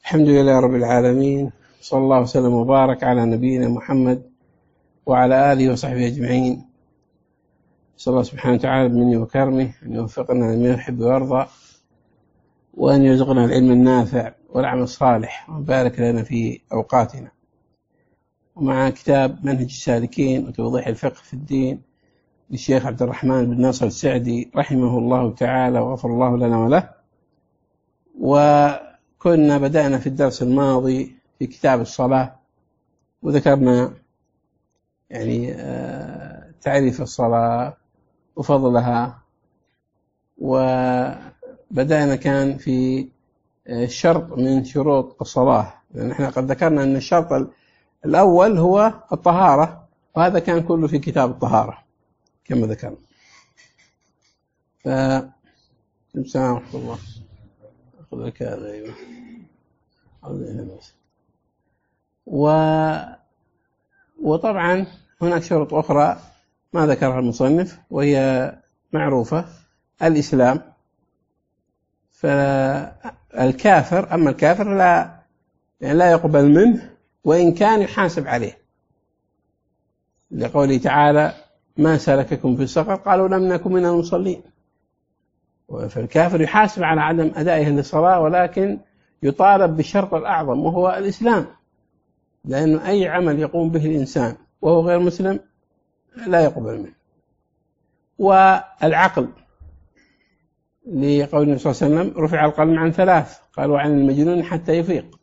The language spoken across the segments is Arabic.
الحمد لله رب العالمين، صلى الله وسلم وبارك على نبينا محمد وعلى آله وصحبه أجمعين. صلى الله سبحانه وتعالى بمنه وكرمه أن يوفقنا لما يحب ويرضى، وأن يرزقنا العلم النافع والعمل الصالح، وبارك لنا في أوقاتنا. ومع كتاب منهج السالكين وتوضيح الفقه في الدين للشيخ عبد الرحمن بن ناصر السعدي رحمه الله تعالى وغفر الله لنا وله. وكنا بدأنا في الدرس الماضي في كتاب الصلاة، وذكرنا تعريف الصلاة وفضلها، وبدأنا كان في شرط من شروط الصلاة، لأن احنا قد ذكرنا أن الشرط الأول هو الطهارة، وهذا كان كله في كتاب الطهارة كما ذكرنا. السلام ورحمة الله. أخذ لك هذا. أيوه. وطبعا هناك شروط أخرى ما ذكرها المصنف وهي معروفة. الإسلام، فالكافر أما الكافر لا يقبل منه وإن كان يحاسب عليه، لقوله تعالى ما سلككم في السقر قالوا لم نكن من المصلين. فالكافر يحاسب على عدم أدائه للصلاة، ولكن يطالب بالشرط الأعظم وهو الإسلام، لأن أي عمل يقوم به الإنسان وهو غير مسلم لا يقبل منه. والعقل، لقول النبي صلى الله عليه وسلم رفع القلم عن ثلاث، قالوا عن المجنون حتى يفيق.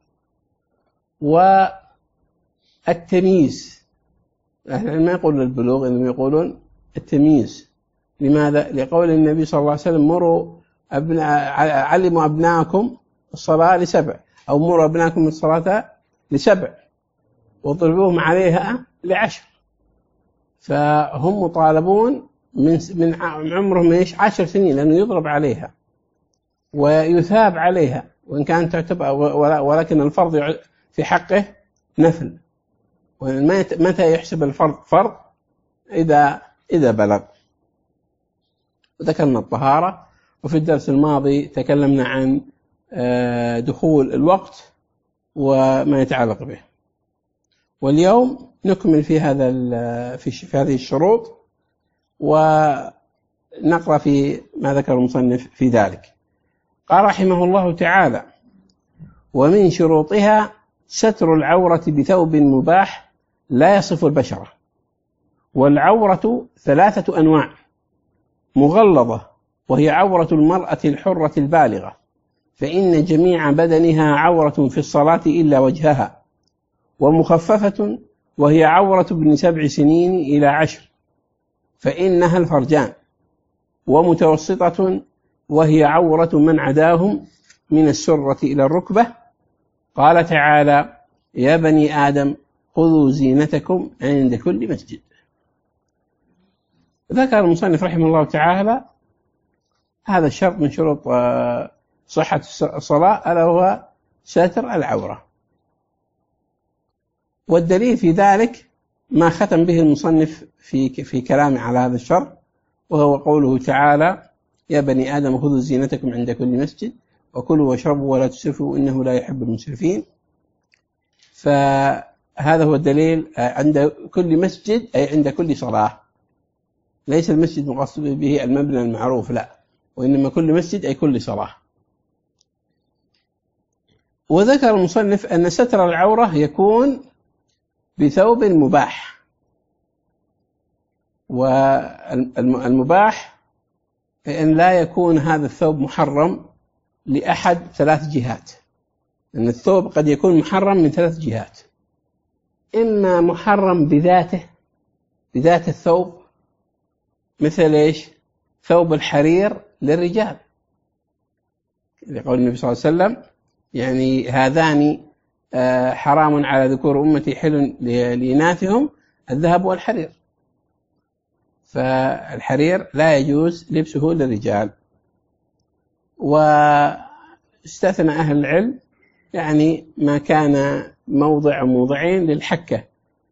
والتمييز، أهل العلم ما يقولون البلوغ، إنهم يقولون التمييز. لماذا؟ لقول النبي صلى الله عليه وسلم مروا علموا أبناءكم الصلاة ل7، أو مروا أبناءكم الصلاة ل7 واضربوهم عليها ل10. فهم مطالبون من عمرهم 10 سنين، لأنه يضرب عليها ويثاب عليها وإن كانت تعتبر، ولكن الفرض في حقه نفل. متى يحسب الفرض فرض؟ إذا بلغ. ذكرنا الطهارة، وفي الدرس الماضي تكلمنا عن دخول الوقت وما يتعلق به. واليوم نكمل في هذه الشروط، ونقرأ في ما ذكر المصنف في ذلك. قال رحمه الله تعالى: ومن شروطها ستر العورة بثوب مباح لا يصف البشرة. والعورة 3 أنواع: مغلظة، وهي عورة المرأة الحرة البالغة، فإن جميع بدنها عورة في الصلاة إلا وجهها. ومخففة، وهي عورة ابن 7 سنين إلى 10، فإنها الفرجان. ومتوسطة، وهي عورة من عداهم من السرة إلى الركبة. قال تعالى: يا بني آدم خذوا زينتكم عند كل مسجد. ذكر المصنف رحمه الله تعالى هذا الشرط من شروط صحة الصلاة، ألا هو ستر العورة. والدليل في ذلك ما ختم به المصنف في كلامه على هذا الشرط، وهو قوله تعالى: يا بني آدم خذوا زينتكم عند كل مسجد وكلوا واشربوا ولا تسرفوا إنه لا يحب المسرفين. فهذا هو الدليل عند كل مسجد، أي عند كل صلاة. ليس المسجد مقصود به المبنى المعروف، لا، وإنما كل مسجد أي كل صلاة. وذكر المصنف أن ستر العورة يكون بثوب مباح. والمباح أن لا يكون هذا الثوب محرم لأحد 3 جهات، لأن الثوب قد يكون محرم من 3 جهات: إما محرم بذات الثوب، مثل إيش؟ ثوب الحرير للرجال، لقول النبي صلى الله عليه وسلم: هذان حرام على ذكور أمتي حل لإناثهم الذهب والحرير. فالحرير لا يجوز لبسه للرجال. واستثنى أهل العلم ما كان موضعين للحكة،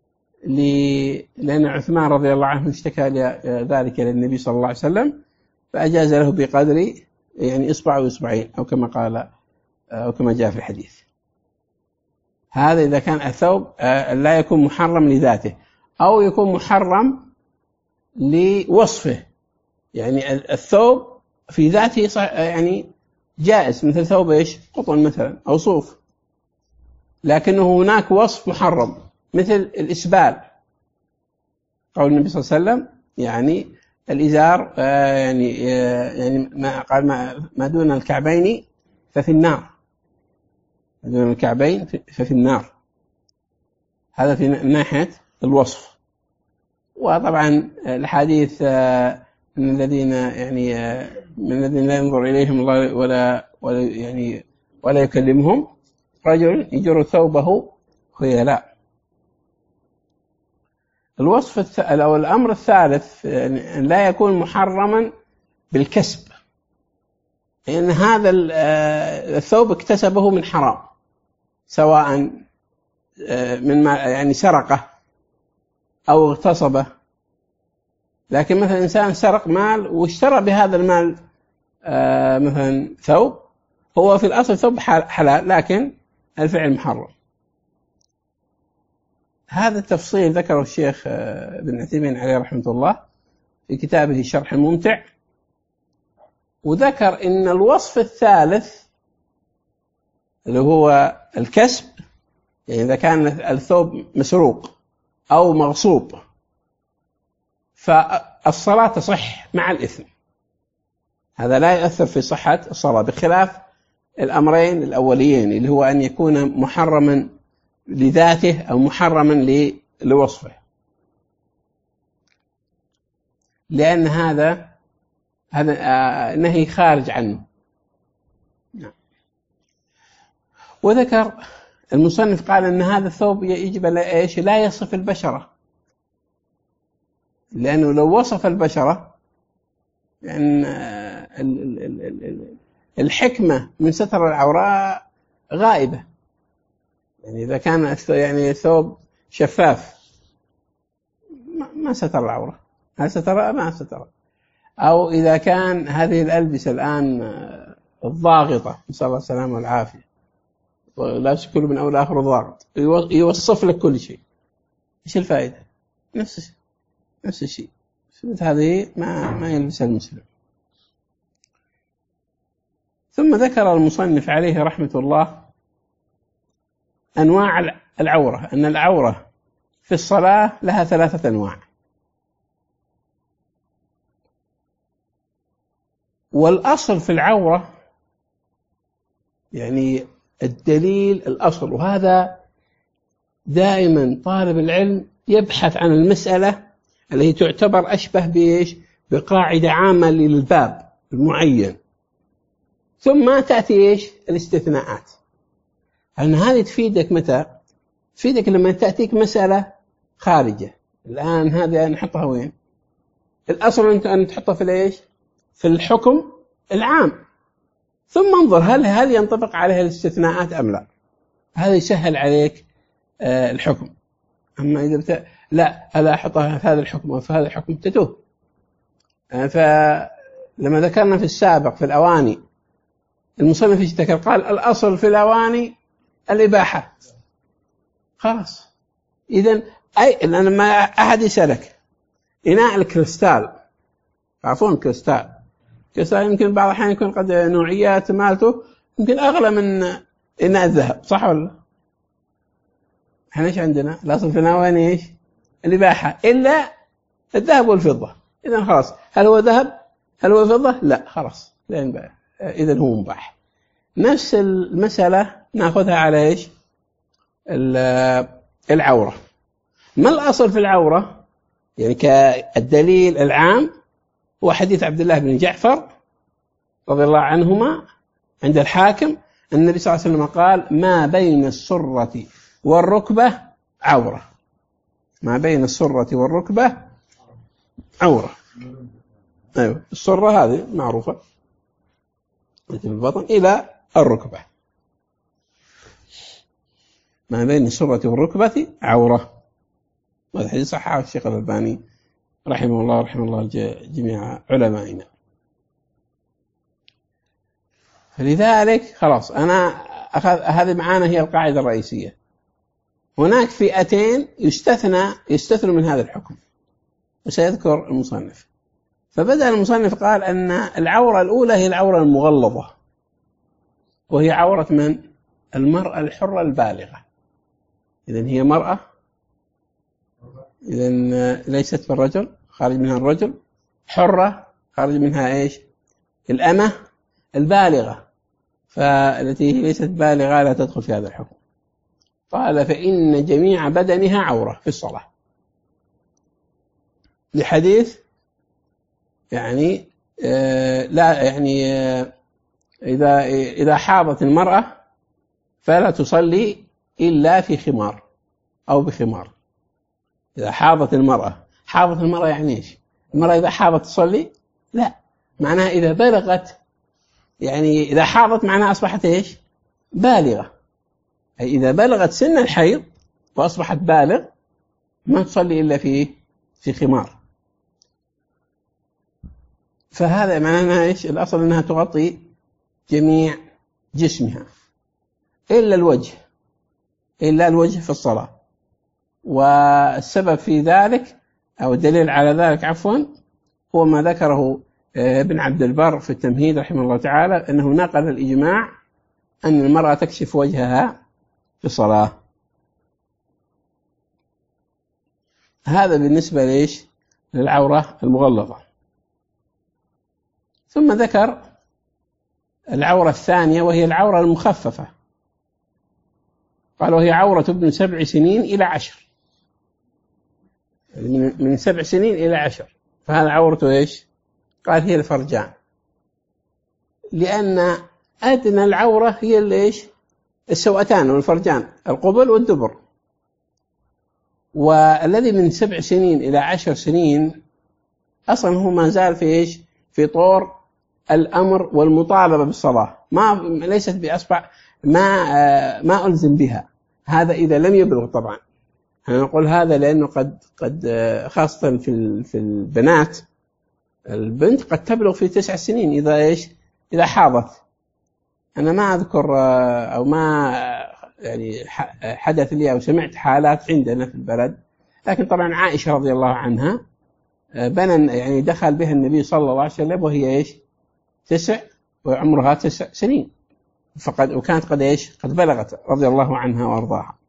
لأن عثمان رضي الله عنه اشتكى ذلك للنبي صلى الله عليه وسلم، فأجاز له بقدر إصبع وإصبعين، أو كما قال أو كما جاء في الحديث. هذا إذا كان الثوب لا يكون محرم لذاته، أو يكون محرم لوصفه. يعني الثوب في ذاته يعني جائز، مثل ثوب إيش؟ قطن مثلا أو صوف، لكنه هناك وصف محرم مثل الإسبال. قول النبي صلى الله عليه وسلم يعني الإزار يعني ما قال ما دون الكعبين ففي النار، ما دون الكعبين ففي النار. هذا في ناحية الوصف. وطبعا الحديث من الذين يعني من الذين لا ينظر إليهم الله ولا يكلمهم، رجل يجر ثوبه خيلاء. الوصف أو الأمر الثالث لا يكون محرما بالكسب، لأن هذا الثوب اكتسبه من حرام، سواء من يعني سرقه أو اغتصبه. لكن مثلا إنسان سرق مال واشترى بهذا المال مثلا ثوب، هو في الأصل ثوب حلال لكن الفعل محرم. هذا التفصيل ذكره الشيخ ابن عثيمين عليه رحمة الله في كتابه الشرح الممتع، وذكر إن الوصف الثالث اللي هو الكسب، يعني إذا كان الثوب مسروق أو مغصوب فالصلاة تصح مع الإثم، هذا لا يؤثر في صحة الصلاة، بخلاف الأمرين الأوليين اللي هو أن يكون محرما لذاته أو محرما لوصفه، لأن هذا نهي خارج عنه. وذكر المصنف قال أن هذا الثوب يجب إيش؟ لا يصف البشرة، لأنه لو وصف البشرة لأن الحكمة من ستر العورة غائبة. يعني إذا كان يعني الثوب شفاف ما ستر العورة، هل ستر؟ ما ستر. أو إذا كان هذه الألبسة الآن الضاغطة، نسأل الله السلامة والعافية، لابس كل من أول آخر ضاغط، يوصف لك كل شيء، إيش الفائدة؟ نفس الشيء. هذه ما يلبسها المسلم. ثم ذكر المصنف عليه رحمة الله أنواع العورة، أن العورة في الصلاة لها 3 أنواع. والأصل في العورة يعني الدليل الأصل، وهذا دائما طالب العلم يبحث عن المسألة التي تعتبر أشبه بإيش؟ بقاعدة عامة للباب المعين، ثم تأتي إيش؟ الاستثناءات. لأن هذه تفيدك متى؟ تفيدك لما تأتيك مسألة خارجة. الآن هذه نحطها وين؟ الأصل أن تحطها في الإيش؟ في الحكم العام، ثم انظر هل ينطبق عليها الاستثناءات أم لا. هذا يسهل عليك الحكم. أما إذا لا ألا أحطها في هذا الحكم وفي هذا الحكم تتوه. فلما ذكرنا في السابق في الأواني، المصنف ذكر قال الأصل في الأواني الإباحة، خلاص. إذن لما أحد يسألك إناء الكريستال، تعرفون الكريستال يمكن بعض الأحيان يكون قد نوعيات مالته يمكن أغلى من إناء الذهب، صح ولا؟ احنا ايش عندنا؟ الأصل في الأواني ايش؟ الإباحة، إلا الذهب والفضة. إذن خلاص، هل هو ذهب؟ هل هو فضة؟ لا، خلاص إذن هو مباح. نفس المسألة نأخذها على ايش؟ العورة. ما الأصل في العورة؟ يعني كالدليل العام هو حديث عبد الله بن جعفر رضي الله عنهما عند الحاكم، النبي صلى الله عليه وسلم قال ما بين السرة والركبة عورة، ما بين السرة والركبة عورة. أيوة، السرة هذه معروفة التي في البطن إلى الركبة، ما بين السرة والركبة عورة. وهذا الحديث صححه الشيخ الألباني رحمه الله ورحمه الله جميع علمائنا. فلذلك خلاص أنا هذه معانا هي القاعدة الرئيسية، هناك فئتين يستثنى من هذا الحكم، وسيذكر المصنف. فبدأ المصنف قال أن العورة الأولى هي العورة المغلظة، وهي عورة من؟ المرأة الحرة البالغة. إذن هي مرأة، إذن ليست بالرجل، خارج منها الرجل، حرة خارج منها إيش؟ الأمة البالغة، فالتي ليست بالغة لا تدخل في هذا الحكم. قال فإن جميع بدنها عورة في الصلاة، لحديث يعني لا يعني إذا حاضت المرأة فلا تصلي إلا في خمار أو بخمار. إذا حاضت المرأة يعني إيش؟ المرأة إذا حاضت تصلي؟ لا، معناها إذا بلغت، يعني إذا حاضت معناها أصبحت إيش؟ بالغة، أي إذا بلغت سن الحيض وأصبحت بالغ ما تصلي إلا في خمار. فهذا معناها إيش؟ الأصل أنها تغطي جميع جسمها إلا الوجه في الصلاة. والسبب في ذلك أو الدليل على ذلك عفوا هو ما ذكره ابن عبد البر في التمهيد رحمه الله تعالى، أنه نقل الإجماع أن المرأة تكشف وجهها في الصلاة. هذا بالنسبة ليش؟ للعورة المغلظة. ثم ذكر العورة الثانية وهي العورة المخففة، قال وهي عورة ابن 7 سنين إلى 10، من 7 سنين إلى 10، فهذا عورته إيش؟ قال هي الفرجان، لأن أدنى العورة هي إيش؟ السوأتان والفرجان، القبل والدبر. والذي من 7 سنين إلى 10 سنين أصلا هو ما زال في إيش؟ في طور الأمر والمطالبة بالصلاة، ليست بأصبع ما ألزم بها. هذا إذا لم يبلغ طبعا، أنا نقول هذا لأنه قد خاصة في البنات، البنت قد تبلغ في 9 سنين إذا إيش؟ إذا حاضت. أنا ما أذكر أو ما يعني حدث لي أو سمعت حالات عندنا في البلد، لكن طبعا عائشة رضي الله عنها يعني دخل بها النبي صلى الله عليه وسلم وهي إيش؟ 9 وعمرها 9 سنين، وكانت قد إيش؟ قد بلغت رضي الله عنها وأرضاها.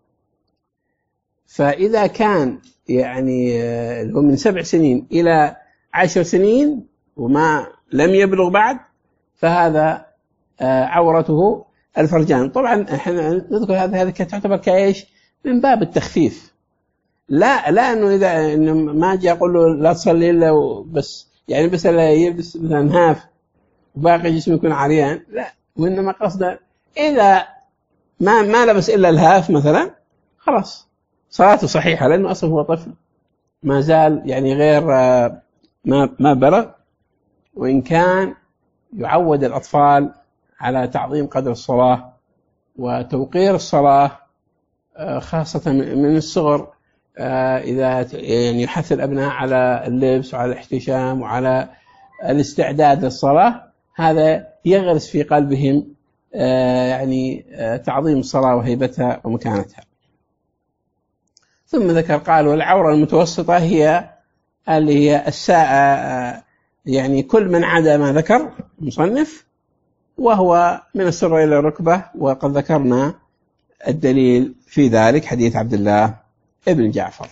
فإذا كان يعني من 7 سنين إلى 10 سنين وما لم يبلغ بعد، فهذا عورته الفرجان. طبعا احنا نذكر هذه تعتبر كايش؟ من باب التخفيف، لا انه اذا إنه ما اجي اقول له لا تصلي الا بس، يعني بس يلبس مثلا هاف وباقي جسمه يكون عريان، لا، وانما قصده اذا ما لبس الا الهاف مثلا خلاص صلاته صحيحه، لانه اصلا هو طفل ما زال يعني غير ما بلغ. وان كان يعود الأطفال على تعظيم قدر الصلاة وتوقير الصلاة خاصة من الصغر، إذا يعني يحث الأبناء على اللبس وعلى الاحتشام وعلى الاستعداد للصلاة، هذا يغرس في قلبهم يعني تعظيم الصلاة وهيبتها ومكانتها. ثم ذكر قال والعورة المتوسطة هي اللي هي يعني كل من عدا ما ذكر المصنف، وهو من السرة إلى الركبة، وقد ذكرنا الدليل في ذلك حديث عبد الله ابن جعفر.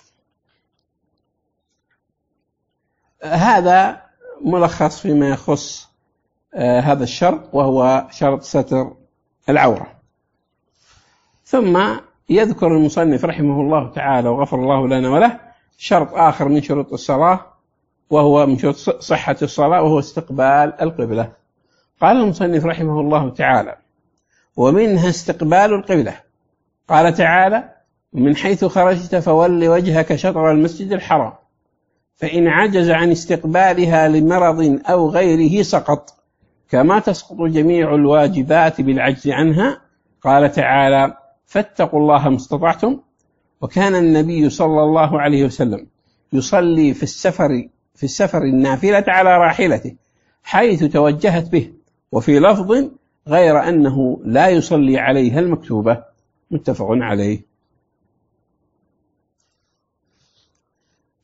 هذا ملخص فيما يخص هذا الشرط، وهو شرط ستر العورة. ثم يذكر المصنف رحمه الله تعالى وغفر الله لنا وله شرط آخر من شروط الصلاة، وهو من شروط صحة الصلاة، وهو استقبال القبلة. قال المصنف رحمه الله تعالى ومنها استقبال القبلة. قال تعالى من حيث خرجت فول وجهك شطر المسجد الحرام، فإن عجز عن استقبالها لمرض أو غيره سقط، كما تسقط جميع الواجبات بالعجز عنها. قال تعالى فاتقوا الله ما استطعتم. وكان النبي صلى الله عليه وسلم يصلي في السفر النافلة على راحلته حيث توجهت به، وفي لفظ غير أنه لا يصلي عليها المكتوبة، متفق عليه.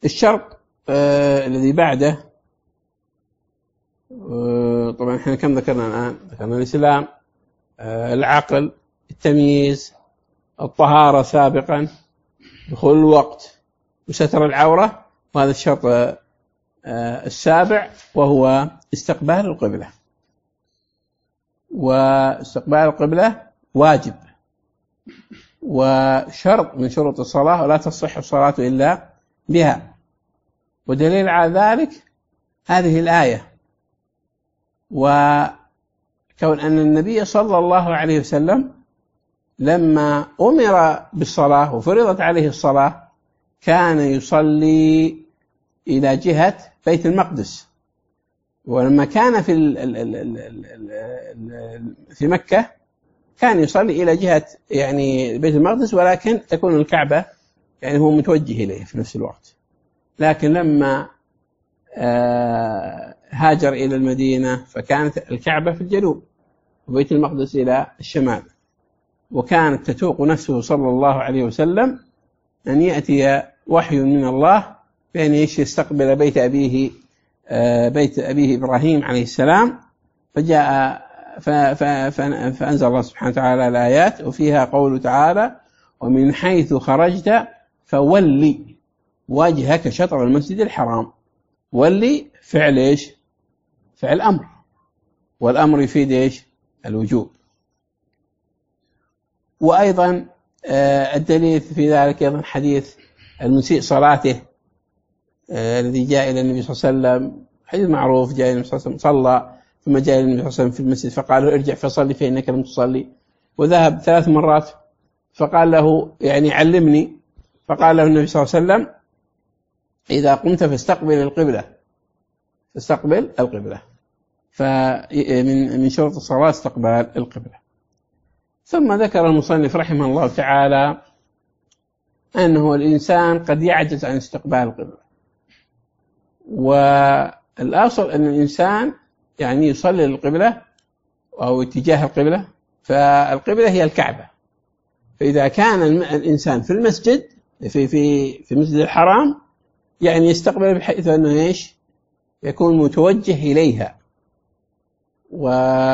الشرط الذي بعده، طبعا احنا كم ذكرنا الآن؟ ذكرنا الإسلام، العقل، التمييز، الطهارة سابقا، دخول الوقت، وستر العورة، وهذا الشرط السابع وهو استقبال القبلة. واستقبال القبلة واجب وشرط من شروط الصلاة، ولا تصح الصلاة إلا بها. ودليل على ذلك هذه الآية، وكون أن النبي صلى الله عليه وسلم لما أمر بالصلاة وفرضت عليه الصلاة كان يصلي إلى جهة بيت المقدس، ولما كان في مكة كان يصلي إلى جهة يعني بيت المقدس، ولكن تكون الكعبة يعني هو متوجه إليه في نفس الوقت. لكن لما هاجر إلى المدينة فكانت الكعبة في الجنوب وبيت المقدس إلى الشمال، وكانت تتوق نفسه صلى الله عليه وسلم أن يأتي وحي من الله بأن يستقبل بيت أبيه إبراهيم عليه السلام. فجاء فأنزل الله سبحانه وتعالى الآيات، وفيها قوله تعالى: ومن حيث خرجت فولي وجهك شطر المسجد الحرام. ولي فعل إيش؟ فعل أمر، والأمر يفيد إيش؟ الوجوب. وأيضا الدليل في ذلك أيضا حديث المسيء صلاته الذي جاء إلى النبي صلى الله عليه وسلم، حديث معروف، جاء النبي صلى الله عليه وسلم صلى، ثم جاء النبي صلى الله عليه وسلم في المسجد فقال له: ارجع فصلي فإنك لم تصلي. وذهب 3 مرات فقال له: يعني علمني. فقال له النبي صلى الله عليه وسلم: إذا قمت فاستقبل القبلة، فاستقبل القبلة. فمن شروط الصلاة استقبال القبلة. ثم ذكر المصنف رحمه الله تعالى أنه الإنسان قد يعجز عن استقبال القبلة، والأصل أن الإنسان يعني يصلي للقبلة أو اتجاه القبلة، فالقبلة هي الكعبة. فإذا كان الإنسان في المسجد في المسجد الحرام يعني يستقبل بحيث أنه إيش؟ يكون متوجه إليها، و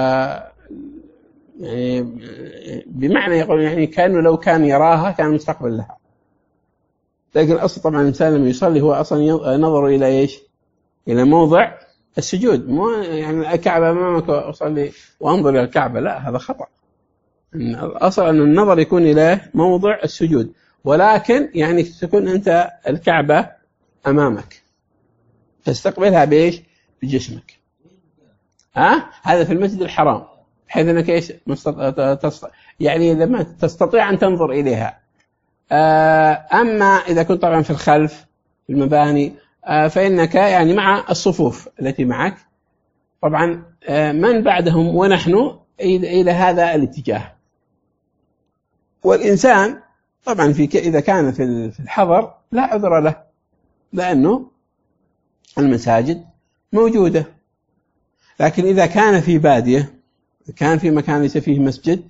يعني بمعنى يقول يعني كأنه لو كان يراها كان مستقبل لها. لكن أصلا طبعا الإنسان لما يصلي هو أصلا نظر إلى إيش؟ إلى موضع السجود، مو يعني الكعبة أمامك أصلي وأنظر إلى الكعبة، لا، هذا خطأ. الأصل أن النظر يكون إلى موضع السجود، ولكن يعني تكون أنت الكعبة أمامك تستقبلها بإيش؟ بجسمك. هذا في المسجد الحرام، بحيث أنك إيش؟ يعني لما تستطيع أن تنظر إليها. أما إذا كنت طبعا في الخلف في المباني فإنك يعني مع الصفوف التي معك، طبعا من بعدهم ونحن إلى هذا الاتجاه. والإنسان طبعا إذا كان في الحضر لا عذر له، لأنه المساجد موجودة. لكن إذا كان في بادية، كان في مكان ليس فيه مسجد،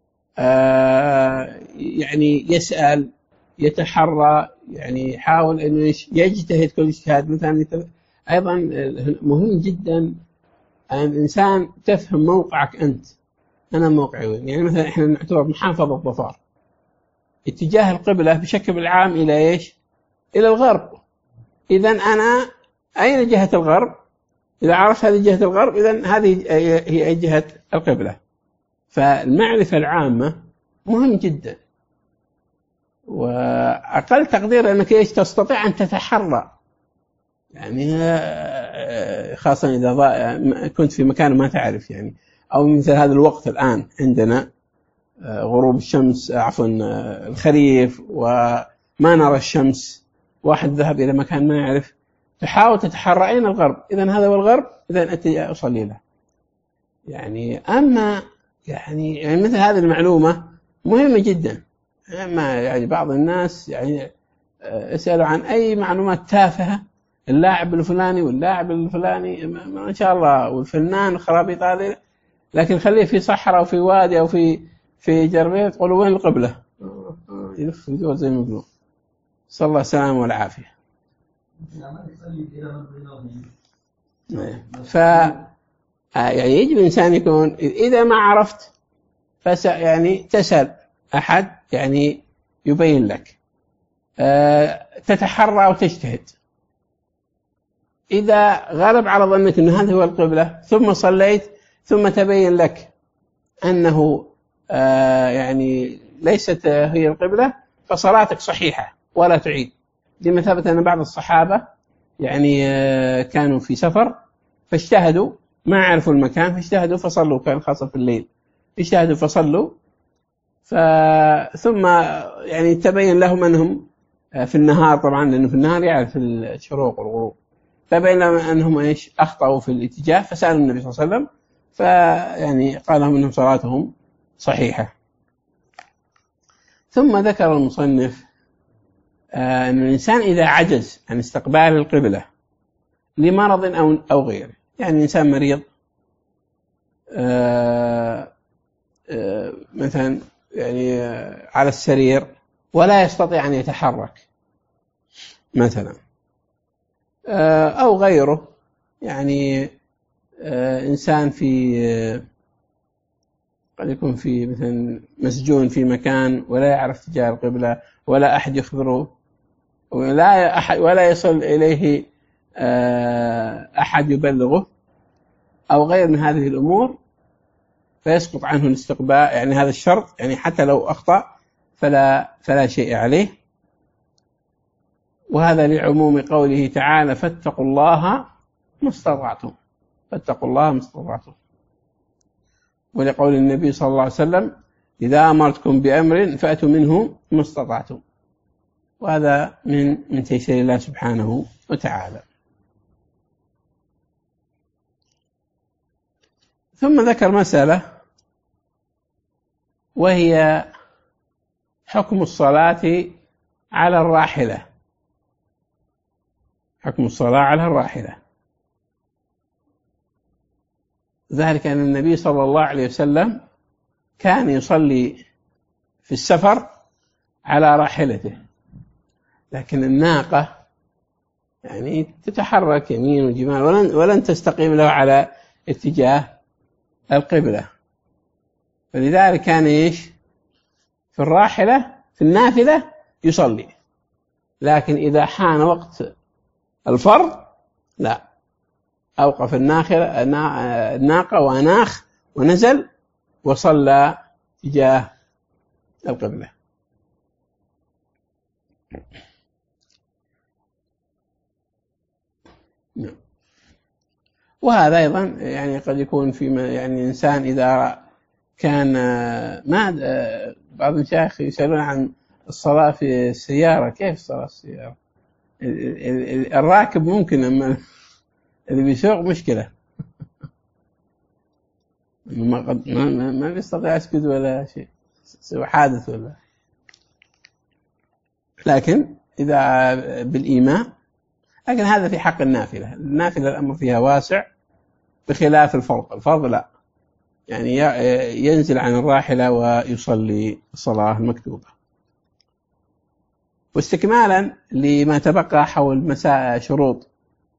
يعني يسأل، يتحرى، يعني يحاول أنه يجتهد كل اجتهاد. مثلا أيضا مهم جدا أن الإنسان تفهم موقعك أنت، أنا موقعي وين. يعني مثلا إحنا نعتبر محافظة ظفار، اتجاه القبلة بشكل عام إلى إيش؟ إلى الغرب. إذن أنا أين جهة الغرب؟ إذا عرفت هذه جهة الغرب إذن هذه هي جهة القبلة. فالمعرفة العامة مهم جدا، وأقل تقدير أنك إيش تستطيع أن تتحرى، يعني خاصة إذا كنت في مكان ما تعرف، يعني أو مثل هذا الوقت الآن عندنا غروب الشمس، عفوا الخريف، وما نرى الشمس، واحد ذهب إلى مكان ما يعرف، تحاول تتحرى أين الغرب، إذن هذا هو الغرب، إذن أتي أصلي له. يعني أما يعني مثل هذه المعلومة مهمة جدا. أما يعني بعض الناس يعني يسألوا عن أي معلومات تافهة، اللاعب الفلاني واللاعب الفلاني ما شاء الله، والفنان وخرابيط هذه، لكن خليه في صحراء وفي وادي أو في جربية تقولوا وين القبلة؟ يلف يدور زي ما يقولون. صلى الله السلامة والعافية. يعني يجب الإنسان يكون إذا ما عرفت يعني تسأل أحد يعني يبين لك، تتحرى وتجتهد. إذا غلب على ظنك أن هذا هو القبلة ثم صليت ثم تبين لك أنه يعني ليست هي القبلة، فصلاتك صحيحة ولا تعيد. لما ثبت أن بعض الصحابة يعني كانوا في سفر فاجتهدوا، ما عرفوا المكان فاجتهدوا فصلوا، كان خاصة في الليل، اجتهدوا فصلوا، ثم يعني تبين لهم أنهم في النهار، طبعا لأنه في النهار يعرف الشروق والغروب، تبين لهم أنهم إيش أخطأوا في الاتجاه، فسألوا النبي صلى الله عليه وسلم، فيعني قال لهم أنهم صلاتهم صحيحة. ثم ذكر المصنف أن الإنسان إذا عجز عن استقبال القبلة لمرض أو غيره، يعني إنسان مريض مثلا يعني على السرير ولا يستطيع أن يتحرك مثلا، أو غيره، يعني إنسان قد يكون في مثلا مسجون في مكان ولا يعرف تجاه القبلة ولا أحد يخبره ولا يصل إليه أحد يبلغه أو غير من هذه الأمور، فيسقط عنه الاستقبال، يعني هذا الشرط، يعني حتى لو أخطأ فلا شيء عليه. وهذا لعموم قوله تعالى فاتقوا الله ما استطعتم، فاتقوا الله ما استطعتم، ولقول النبي صلى الله عليه وسلم إذا أمرتكم بأمر فأتوا منه ما استطعتم، وهذا من تيسير الله سبحانه وتعالى. ثم ذكر مسألة وهي حكم الصلاة على الراحلة، حكم الصلاة على الراحلة، ذلك أن النبي صلى الله عليه وسلم كان يصلي في السفر على راحلته، لكن الناقة يعني تتحرك يمين وجمال ولن تستقيم له على اتجاه القبلة، فلذلك كان إيش في الراحلة في النافلة يصلي، لكن إذا حان وقت الفرض لا، أوقف الناقة وأناخ ونزل وصلى تجاه القبلة. وهذا أيضا يعني قد يكون في يعني إنسان إذا كان ما بعض المشايخ يسألون عن الصلاة في السيارة، كيف الصلاة في السيارة؟ الراكب ممكن، أما اللي بيسوق مشكلة، ما بيستطيع يسكت ولا شيء، سوى حادث ولا. لكن إذا بالإيمان، لكن هذا في حق النافلة، النافلة الأمر فيها واسع بخلاف الفرض لا، يعني ينزل عن الراحلة ويصلي الصلاة المكتوبة. واستكمالا لما تبقى حول شروط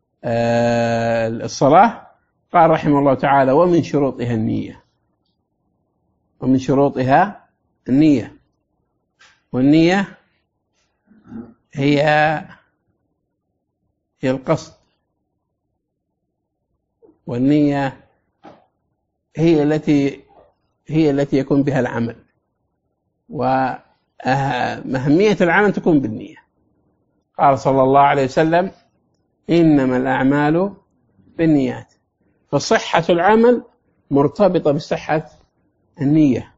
الصلاة، قال رحمه الله تعالى ومن شروطها النية، ومن شروطها النية، والنية هي القصد، والنية هي التي يكون بها العمل، ومهمية العمل تكون بالنية. قال صلى الله عليه وسلم إنما الأعمال بالنيات، فصحة العمل مرتبطة بصحة النية.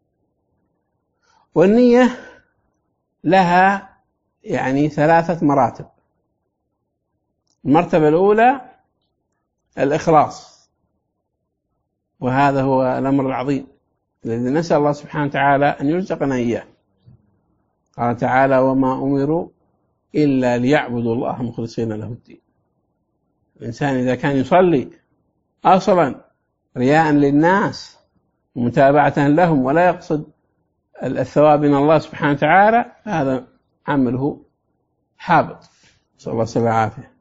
والنية لها يعني 3 مراتب. المرتبة الأولى الإخلاص، وهذا هو الأمر العظيم الذي نسأل الله سبحانه وتعالى أن يرزقنا إياه. قال تعالى وما أمروا إلا ليعبدوا الله مخلصين له الدين. الإنسان إذا كان يصلي أصلا رياء للناس ومتابعة لهم ولا يقصد الثواب من الله سبحانه وتعالى، هذا عمله حابط. نسأل الله السلامة والعافية.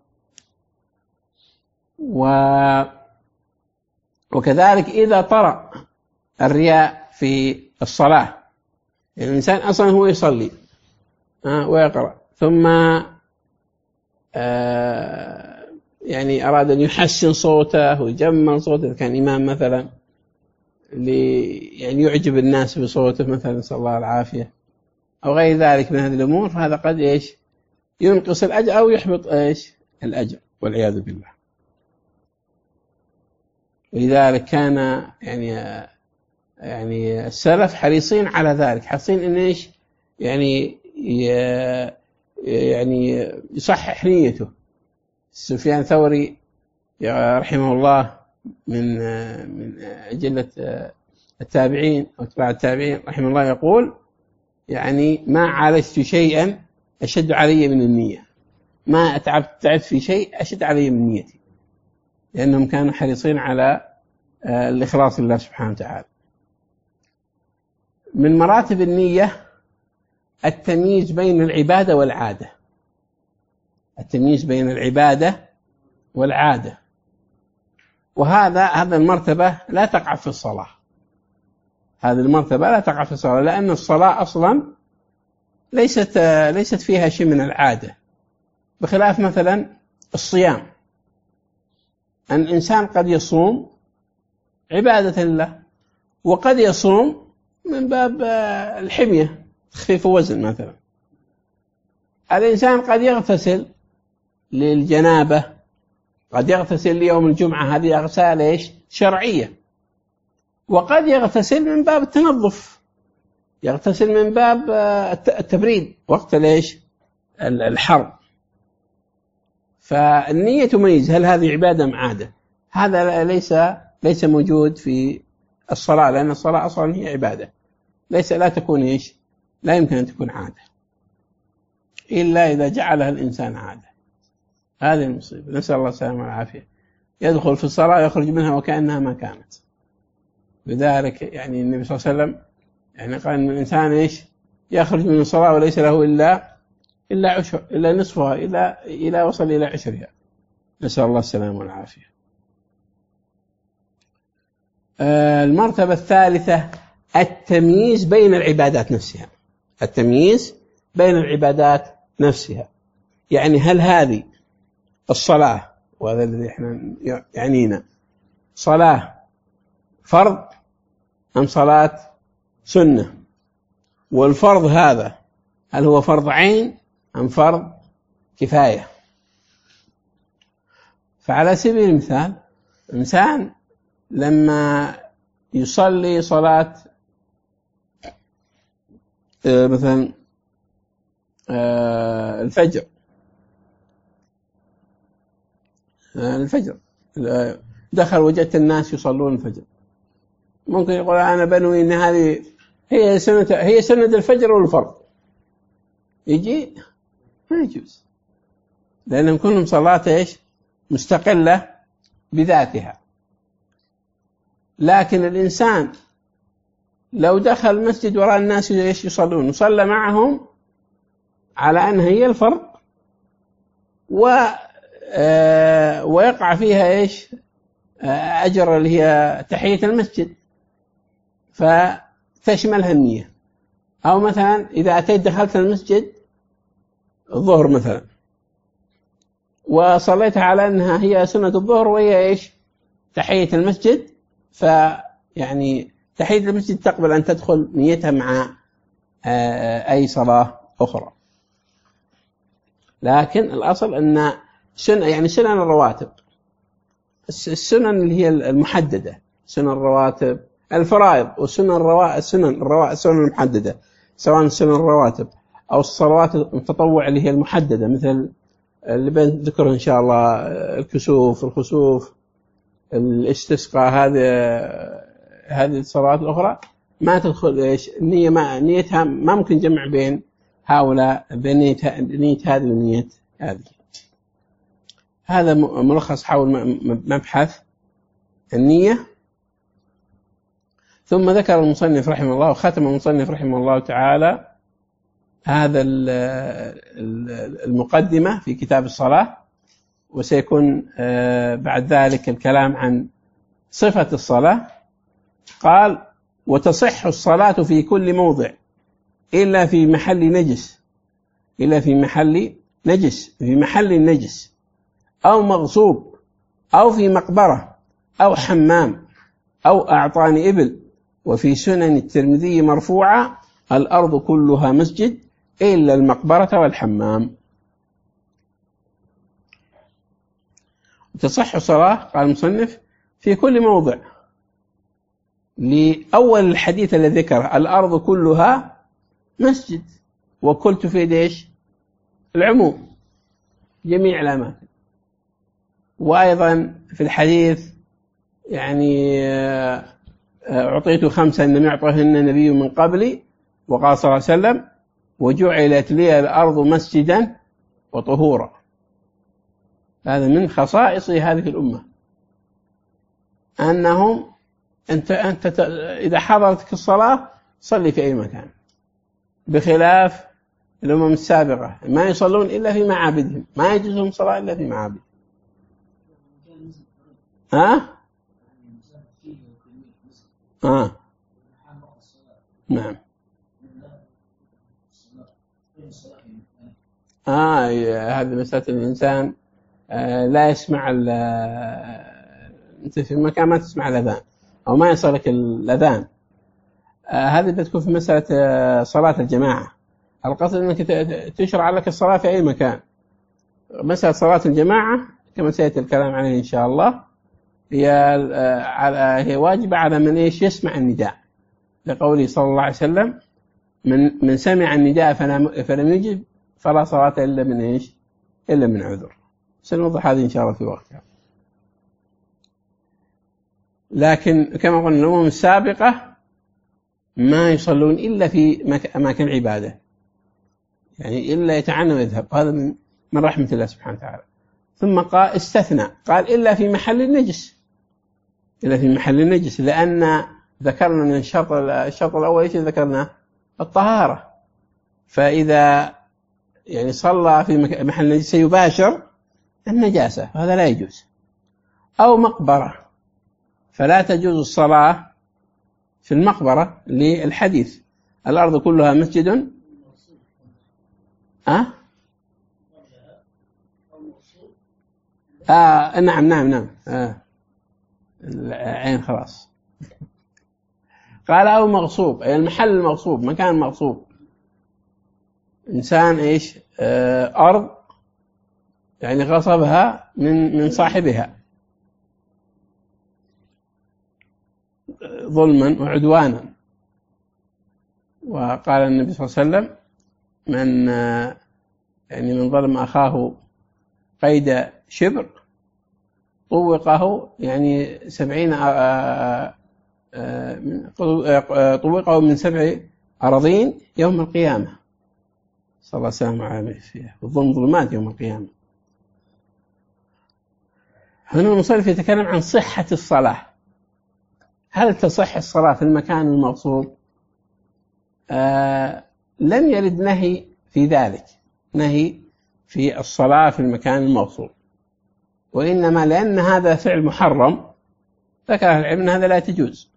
وكذلك إذا طرأ الرياء في الصلاة، يعني الإنسان أصلا هو يصلي ويقرأ، ثم يعني أراد أن يحسن صوته ويجمل صوته، إذا كان إمام مثلا يعني يعجب الناس بصوته مثلا، نسأل الله العافية، أو غير ذلك من هذه الأمور، فهذا قد ينقص الأجر أو يحبط الأجر والعياذ بالله. ولذلك كان يعني السلف حريصين على ذلك، حريصين إن يعني يصحح نيته. سفيان الثوري رحمه الله من أجلة التابعين أو تبع التابعين رحمه الله، يقول يعني ما عالجت شيئا أشد علي من النية، ما تعبت في شيء أشد علي من نيتي، لأنهم كانوا حريصين على الإخلاص لله سبحانه وتعالى. من مراتب النية التمييز بين العبادة والعادة، التمييز بين العبادة والعادة، وهذا المرتبة لا تقع في الصلاة، هذه المرتبة لا تقع في الصلاة، لأن الصلاة أصلا ليست فيها شيء من العادة، بخلاف مثلا الصيام. أن الإنسان قد يصوم عبادة لله، وقد يصوم من باب الحمية، تخفيف وزن مثلا. الإنسان قد يغتسل للجنابة، قد يغتسل ليوم الجمعة، هذه أغسال شرعية، وقد يغتسل من باب التنظف، يغتسل من باب التبريد وقت الحر. فالنية تميز هل هذه عبادة أم عادة. هذا ليس موجود في الصلاة، لأن الصلاة أصلا هي عبادة، لا تكون لا يمكن أن تكون عادة إلا إذا جعلها الإنسان عادة. هذه المصيبة، نسأل الله السلامة والعافية. يدخل في الصلاة يخرج منها وكأنها ما كانت. لذلك يعني النبي صلى الله عليه وسلم يعني قال إن الإنسان يخرج من الصلاة وليس له إلا عشر، إلا نصفها، إلى وصل إلى عشرها، نسأل الله السلامة والعافية. المرتبة الثالثة التمييز بين العبادات نفسها، التمييز بين العبادات نفسها، يعني هل هذه الصلاة، وهذا الذي احنا يعنينا، صلاة فرض أم صلاة سنة؟ والفرض هذا هل هو فرض عين أم فرض كفاية؟ فعلى سبيل المثال، إنسان لما يصلي صلاة مثلا الفجر دخل وجدت الناس يصلون الفجر، ممكن يقول أنا بنوي إن هذه هي سنة الفجر والفرض، يجي ما يجوز، لأنهم كلهم صلاة مستقلة بذاتها. لكن الإنسان لو دخل المسجد وراء الناس يصلون وصلى معهم على أنها هي الفرض، ويقع فيها أجر اللي هي تحية المسجد، فتشملها النية. أو مثلا إذا أتيت دخلت المسجد الظهر مثلا وصليتها على أنها هي سنة الظهر وهي تحية المسجد، فيعني تحية المسجد تقبل أن تدخل نيتها مع أي صلاة أخرى. لكن الأصل أن سنن الرواتب، السنن اللي هي المحددة، سنن الرواتب، الفرائض والسنن المحددة، سواء سنن الرواتب أو الصلوات التطوع اللي هي المحددة، مثل اللي بنذكر إن شاء الله الكسوف، الخسوف، الاستسقاء، هذه الصلوات الأخرى ما تدخل نيتها ما ممكن جمع بين هؤلاء، بين نية هذه ونية هذه. هذا ملخص حول مبحث النية. ثم ذكر المصنف رحمه الله، وختم المصنف رحمه الله تعالى هذا المقدمة في كتاب الصلاة، وسيكون بعد ذلك الكلام عن صفة الصلاة. قال: وتصح الصلاة في كل موضع إلا في محل نجس، إلا في محل نجس، في محل نجس أو مغصوب أو في مقبرة أو حمام أو أعطان إبل. وفي سنن الترمذي مرفوعة: الأرض كلها مسجد إلا المقبرة والحمام. تصح الصلاة، قال المصنف، في كل موضع، لأول الحديث الذي ذكره: الأرض كلها مسجد، وكل تفيد إيش؟ العموم، جميع الأماكن. وأيضا في الحديث يعني أعطيت 5 لم يعطهن نبي من قبلي، وقال صلى الله عليه وسلم: وجعلت لي الأرض مسجدا وطهورا. هذا من خصائص هذه الأمة، أنهم أنت إذا حضرتك الصلاة صلي في أي مكان، بخلاف الأمم السابقة ما يصلون إلا في معابدهم، ما يجوز لهم صلاة إلا في معابد. نعم. هذه مسألة الإنسان لا يسمع أنت في مكان ما تسمع الأذان أو ما يصلك الأذان، هذه بتكون في مسألة صلاة الجماعة. القصد أنك تشرع لك الصلاة في أي مكان. مسألة صلاة الجماعة كما سيأتي الكلام عليه إن شاء الله هي واجبة على من إيش؟ يسمع النداء، لقوله صلى الله عليه وسلم: من سمع النداء فلم يجب فلا صلاة إلا من إيش؟ إلا من عذر. سنوضح هذه إن شاء الله في وقتها. لكن كما قلنا الأمم السابقة ما يصلون إلا في أماكن عبادة، يعني إلا يتعنى ويذهب، هذا من رحمة الله سبحانه وتعالى. ثم قال استثنى، قال: إلا في محل النجس، إلا في محل النجس، لأن ذكرنا من الشرط الأول إيش ذكرنا؟ الطهارة. فإذا يعني صلى في محل النجس يباشر النجاسة، هذا لا يجوز. أو مقبرة، فلا تجوز الصلاة في المقبرة للحديث: الأرض كلها مسجد. نعم. العين خلاص. قال: أو مغصوب، أي المحل المغصوب، مكان مغصوب. إنسان إيش؟ أرض يعني غصبها من صاحبها ظلما وعدوانا. وقال النبي صلى الله عليه وسلم: من ظلم أخاه قيد شبر طوقه 70 طوقه من 7 أراضين يوم القيامة. صلى الله عليه وسلم عليه فيها، والظلم ظلمات يوم القيامة. هنا المصنف يتكلم عن صحة الصلاة. هل تصح الصلاة في المكان المغصوب؟ لم يرد نهي في ذلك، نهي في الصلاة في المكان المغصوب، وإنما لأن هذا فعل محرم ذكر العلم أن هذا لا تجوز.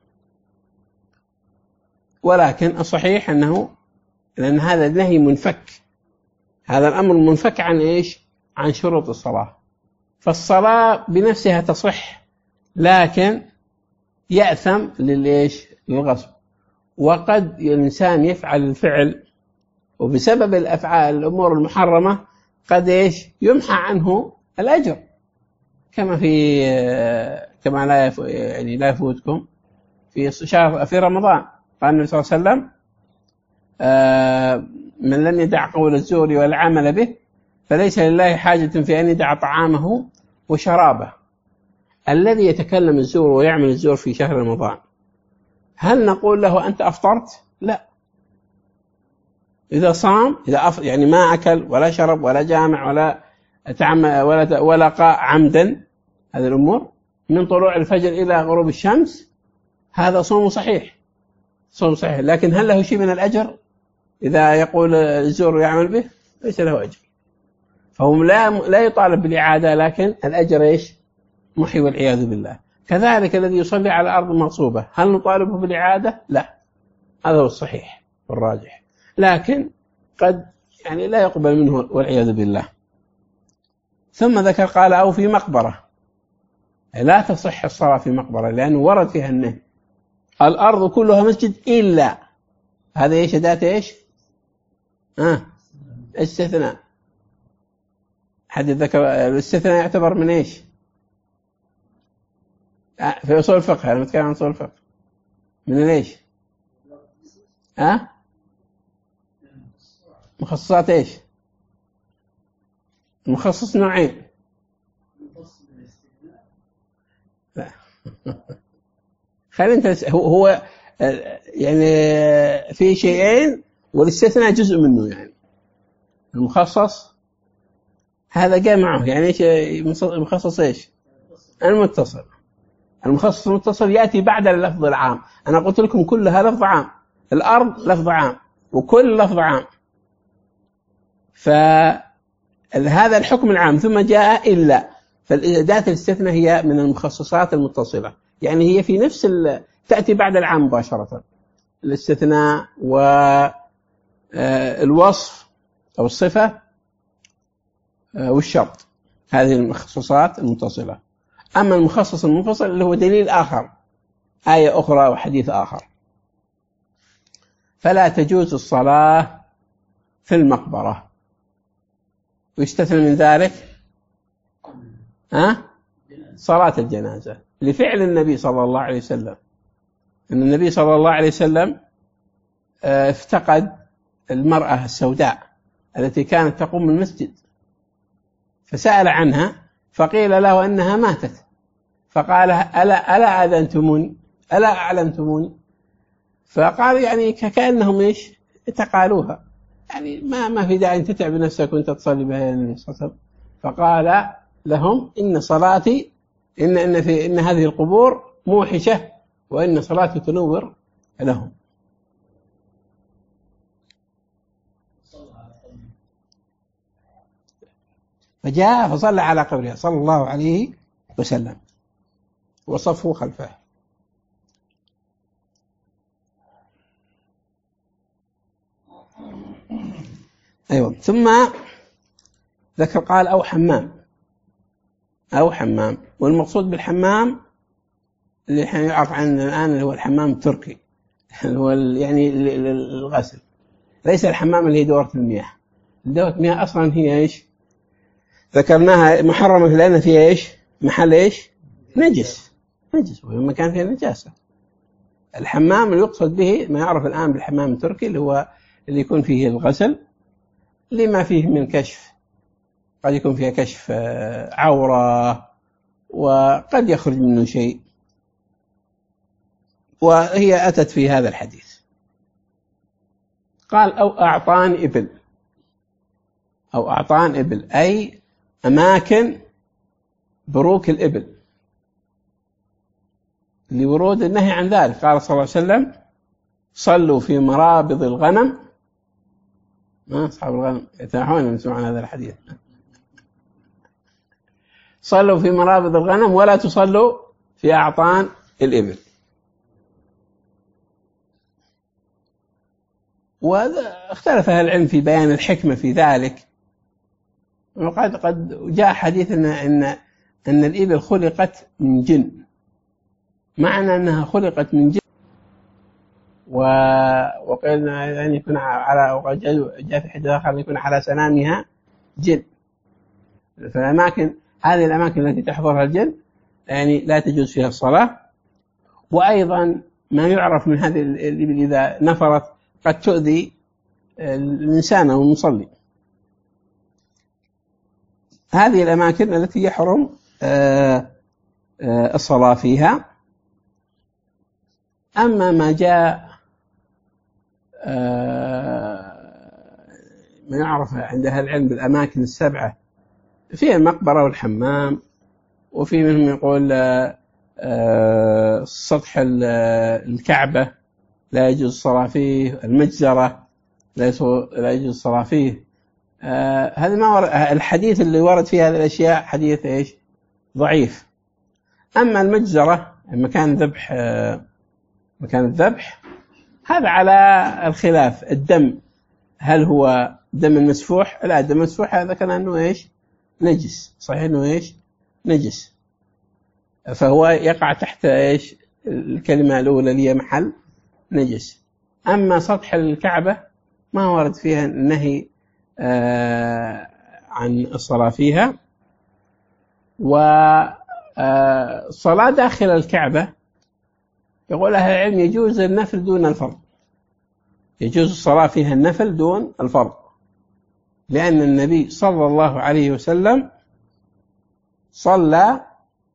ولكن الصحيح أنه لأن هذا النهي منفك، هذا الأمر منفك عن إيش؟ عن شروط الصلاة. فالصلاة بنفسها تصح، لكن يأثم للغصب. وقد الإنسان يفعل الفعل وبسبب الأفعال الأمور المحرمة قد إيش؟ يمحى عنه الأجر، كما لا يفوتكم في رمضان. قال النبي صلى الله عليه وسلم: من لم يدع قول الزور والعمل به فليس لله حاجة في أن يدع طعامه وشرابه. الذي يتكلم الزور ويعمل الزور في شهر رمضان، هل نقول له أنت أفطرت؟ لا. إذا صام، يعني ما أكل ولا شرب ولا جامع ولا تعمل ولا قاء عمدا، هذه الأمور من طلوع الفجر إلى غروب الشمس، هذا صوم صحيح، صوم صحيح. لكن هل له شيء من الأجر؟ إذا يقول الزور يعمل به ليس له أجر، فهم لا يطالب بالإعادة، لكن الأجر إيش؟ محي والعياذ بالله. كذلك الذي يصلي على أرض مغصوبة هل نطالبه بالإعادة؟ لا، هذا هو الصحيح والراجح، لكن قد يعني لا يقبل منه والعياذ بالله. ثم ذكر قال أو في مقبرة، لا تصح الصلاة في مقبرة لأنه ورد فيها النهي. الأرض كلها مسجد إلا، هذا إيش أداة إيش؟ استثناء. حد ذكر الاستثناء يعتبر من إيش؟ في أصول الفقه، أنا متكلم عن أصول الفقه، من ليش؟ مخصصات إيش؟ المخصص نوعين. لا خلينا انت، هو يعني في شيئين والاستثناء جزء منه. يعني المخصص هذا جاء معه، يعني ايش المخصص؟ ايش المتصل؟ المخصص المتصل يأتي بعد اللفظ العام. أنا قلت لكم كلها لفظ عام، الأرض لفظ عام وكل لفظ عام، فهذا الحكم العام ثم جاء إلا، فالأداة الاستثناء هي من المخصصات المتصلة، يعني هي في نفس تأتي بعد العام مباشرة. الاستثناء والوصف أو الصفة والشرط، هذه المخصصات المتصلة. أما المخصص المنفصل اللي هو دليل آخر، آية أخرى وحديث آخر. فلا تجوز الصلاة في المقبرة، ويستثنى من ذلك صلاة الجنازة لفعل النبي صلى الله عليه وسلم. أن النبي صلى الله عليه وسلم افتقد المرأة السوداء التي كانت تقوم المسجد، فسأل عنها فقيل له أنها ماتت، فقال ألا أذنتموني، ألا أعلمتموني؟ فقال يعني كأنهم إيش تقالوها، يعني ما في داعي أن تتعب نفسك وأنت تصلي بها النبي صلى الله عليه وسلم. فقال لهم إن صلاتي إن هذه القبور موحشة، وإن صلاتي تنور لهم. فجاء فصلى على قبرها صلى الله عليه وسلم وصفه خلفه. أيوة. ثم ذكر قال أو حمام، والمقصود بالحمام اللي يعرف عنه الآن اللي هو الحمام التركي، اللي هو يعني الغسل، ليس الحمام اللي هي دورة المياه. دورة المياه أصلا هي إيش؟ ذكرناها محرمة لأن فيها إيش؟ محل إيش؟ نجس، وهي مكان فيها نجاسة. الحمام اللي يقصد به ما يعرف الآن بالحمام التركي، اللي هو اللي يكون فيه الغسل لما فيه من كشف، قد يكون فيها كشف عورة وقد يخرج منه شيء، وهي أتت في هذا الحديث. قال أو أعطان إبل، أي أماكن بروك الإبل لورود النهي عن ذلك. قال صلى الله عليه وسلم صلوا في مرابض الغنم. أصحاب الغنم يتناحون يسمعون هذا الحديث. صلوا في مرابض الغنم ولا تصلوا في أعطان الإبل. واختلف أهل العلم في بيان الحكمة في ذلك، وقد جاء حديث أن الإبل خلقت من جن، معنى أنها خلقت من جن، وقيلنا أن يكون وقد جاء في حديث آخر أن يكون على سنامها جن. هذه الأماكن التي تحضرها الجن يعني لا تجوز فيها الصلاة. وأيضا ما يعرف من هذه الإبل إذا نفرت قد تؤذي الإنسان أو المصلي. هذه الأماكن التي يحرم الصلاة فيها. أما ما جاء ما يعرف عند أهل العلم بالأماكن السبعة، فيها المقبرة والحمام، وفي منهم يقول سطح الكعبة لا يجوز الصلاة فيه، المجزرة لا يجوز الصلاة فيه. هذا ما ورد، الحديث اللي ورد فيه هذه الأشياء حديث إيش؟ ضعيف. أما المجزرة مكان الذبح هذا على الخلاف. الدم هل هو دم مسفوح؟ لا، دم مسفوح هذا كان أنه إيش؟ نجس. صحيح أنه إيش؟ نجس، فهو يقع تحت إيش؟ الكلمة الأولى اللي هي محل نجس. أما سطح الكعبة ما ورد فيها النهي عن الصلاة فيها. والصلاة داخل الكعبة يقول أهل العلم يجوز النفل دون الفرض، يجوز الصلاة فيها النفل دون الفرض، لأن النبي صلى الله عليه وسلم صلى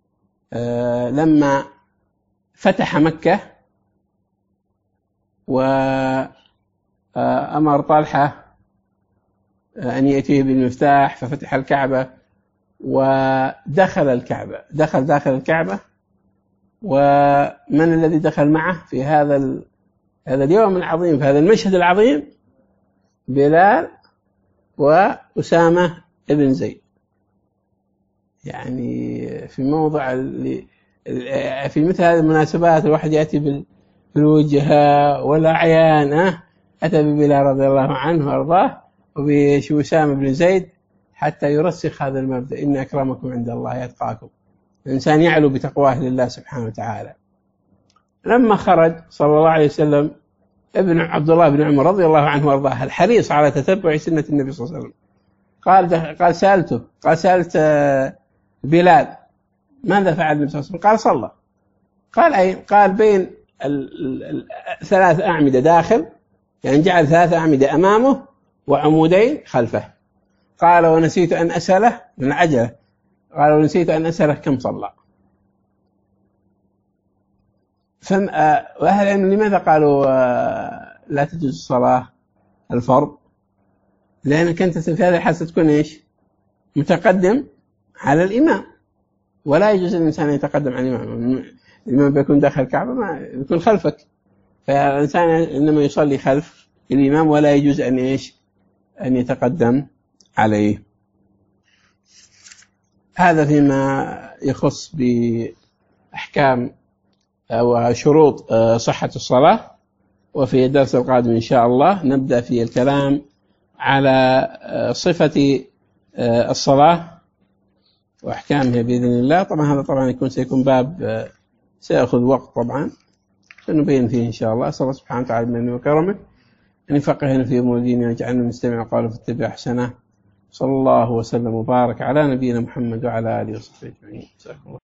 لما فتح مكة وأمر طلحة أن يأتيه بالمفتاح ففتح الكعبة ودخل الكعبة، دخل داخل الكعبة. ومن الذي دخل معه في هذا اليوم العظيم، في هذا المشهد العظيم؟ بلال وأسامة ابن زيد. يعني في موضع في مثل هذه المناسبات الواحد يأتي بالوجهة والأعيان، أتى ببلال رضي الله عنه وأرضاه وبأسامة بن زيد حتى يرسخ هذا المبدأ: إن أكرمكم عند الله أتقاكم. الإنسان يعلو بتقواه لله سبحانه وتعالى. لما خرج صلى الله عليه وسلم ابن عبد الله بن عمر رضي الله عنه وارضاه الحريص على تتبع سنة النبي صلى الله عليه وسلم، قال سألت بلال ماذا فعل النبي صلى الله عليه وسلم؟ قال صلى. قال أين؟ قال بين ثلاث أعمدة داخل، يعني جعل 3 أعمدة أمامه وعمودين خلفه. قال ونسيت أن أسأله من عجلة، قال ونسيت أن أسأله كم صلى. وأهل العلم لماذا قالوا لا تجوز الصلاة الفرض؟ لأنك أنت في هذه الحالة تكون إيش؟ متقدم على الإمام، ولا يجوز الإنسان يتقدم على الإمام. الإمام بيكون داخل الكعبة، ما يكون خلفك، فالإنسان إنما يصلي خلف الإمام ولا يجوز أن إيش؟ أن يتقدم عليه. هذا فيما يخص بأحكام أو شروط صحة الصلاة. وفي الدرس القادم إن شاء الله نبدأ في الكلام على صفة الصلاة وأحكامها بإذن الله. طبعا هذا طبعا سيكون باب سيأخذ وقت طبعا، سنبين فيه إن شاء الله. أسأل الله سبحانه وتعالى بمنه وكرمه أن يفقهنا في أمور ديننا ويجعلنا نستمع قوله فاتبع أحسنه. صلى الله وسلم وبارك على نبينا محمد وعلى آله وصحبه أجمعين.